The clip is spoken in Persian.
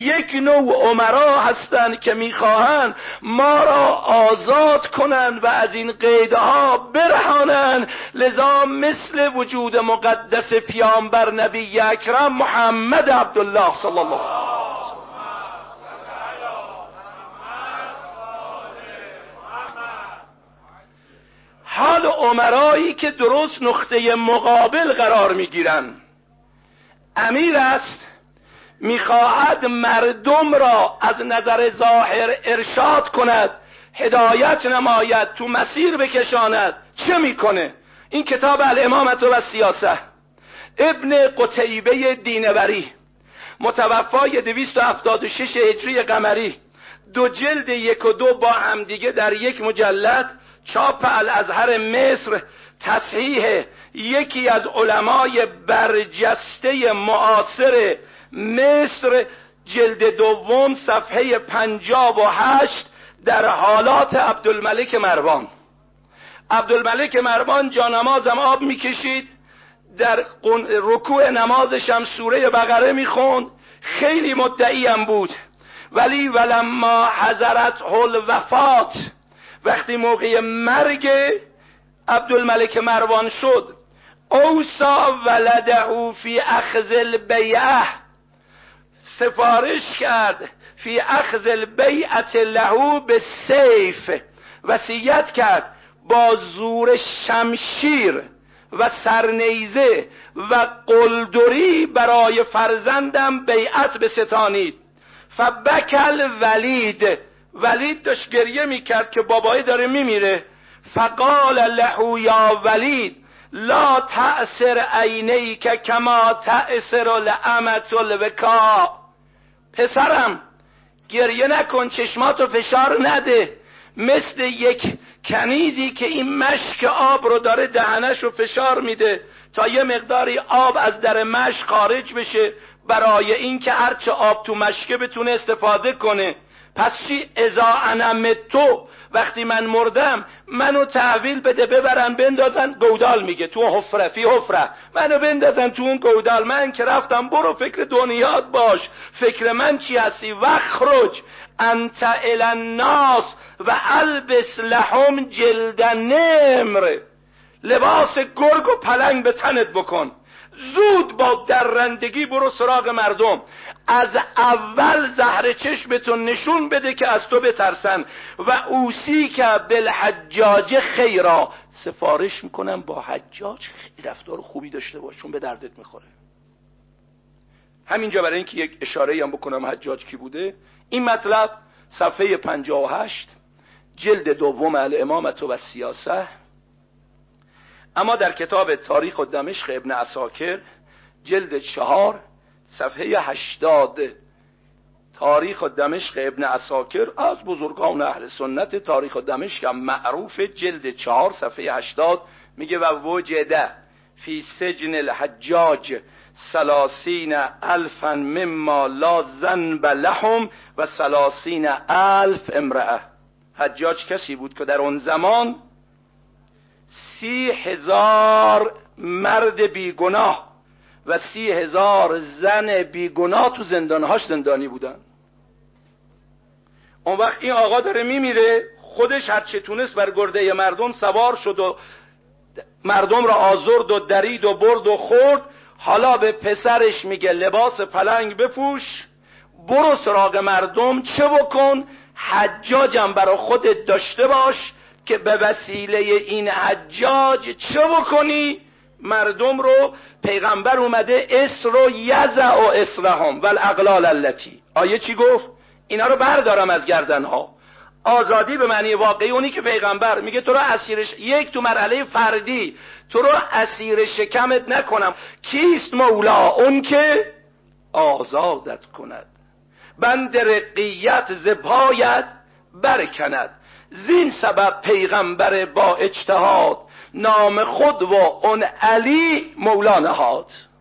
یک نوع امرا هستند که میخواهند ما را آزاد کنند و از این قیدها برهانند. لذا مثل وجود مقدس پیامبر نبی اکرم محمد عبدالله صلی الله علیه و حال امرایی که درست نقطه مقابل قرار میگیرند. امیر است، میخواهد مردم را از نظر ظاهر ارشاد کند، هدایت نماید، تو مسیر بکشاند. چه میکنه؟ این کتاب الامامة و السیاسه ابن قتیبه دینوری متوفای 276 هجری قمری، 2 جلد 1 و 2 با همدیگه در یک مجلد، چاپ الازهر مصر، تصحیح یکی از علمای برجسته معاصر مصر، جلد 2 صفحه 58 در حالات عبدالملک مروان. عبدالملک مروان جانمازم آب میکشید، در رکوع نمازش هم سوره بقره میخوند، خیلی مدعیم بود. ولی ولما حضرت الوفات، وقتی موقع مرگ عبدالملک مروان شد، اوصا ولده فی اخذ البیعه، سفارش کرد فی اخذ البیعه له بالسیف، وصیت کرد با زور شمشیر و سرنیزه و قلدری برای فرزندم بیعت بستانید. فبکل ولید داشت گریه میکرد که بابایی داره میمیره. فقال له یا ولید لا تأثر عینیک کما تأثر الامة الوکاء، پسرم گریه نکن، چشماتو فشار نده، مثل یک کنیزی که این مشک آب رو داره دهنش رو فشار میده تا یه مقداری آب از در مشک خارج بشه، برای اینکه هرچه آب تو مشکه بتونه استفاده کنه. پس چی؟ اذا انا متو، وقتی من مردم منو تحویل بده، ببرن بندازن گودال، میگه تو حفره، فی حفره، منو بندازن تو اون گودال، من که رفتم، برو فکر دنیات باش، فکر من چی هستی. وخرج انت الی الناس و البس لهم جلد نمر، لباس گرگ و پلنگ به تنت بکن، زود با درندگی برو سراغ مردم، از اول زهر چشمتون نشون بده که از تو بترسن. و اوسی که بالحجاج خیرا، سفارش میکنم با حجاج خیلی رفتار خوبی داشته باش، چون به دردت میخوره. همینجا برای اینکه یک اشاره هم بکنم حجاج کی بوده، این مطلب صفحه 58 جلد 2 الامامة و السیاسه. اما در کتاب تاریخ و دمشق ابن عساکر جلد 4 صفحه 80، تاریخ و دمشق ابن عساکر از بزرگان اهل سنت، تاریخ و دمشق هم معروف، جلد 4 صفحه 80 میگه و وجده فی سجن الحجاج 30,000 مما لا ذنب لهم و 30,000 امرأه. حجاج کسی بود که در اون زمان 30,000 مرد بیگناه و 30,000 زن بیگناه تو زندانهاش زندانی بودن. اون وقت این آقا داره میمیره، خودش هرچه تونست بر گرده مردم سوار شد و مردم را آزرد و درید و برد و خورد. حالا به پسرش میگه لباس پلنگ بپوش، برو سراغ مردم، چه بکن؟ حجاجم برا خودت داشته باش که به وسیله این حجاج چه بکنی؟ مردم رو، پیغمبر اومده اسر و یزع و اسرهم و الاغلال التي، آیه چی گفت؟ اینا رو بردارم از گردنها. آزادی به معنی واقعی اونی که پیغمبر میگه تو رو اسیرش، یک تو مرحله فردی تو رو اسیر شکمت نکنم. کیست مولا؟ اون که آزادت کند، بند رقیت زپایت برکند، زین سبب پیغمبر با اجتهاد نام خود و اون علی مولا نهاد.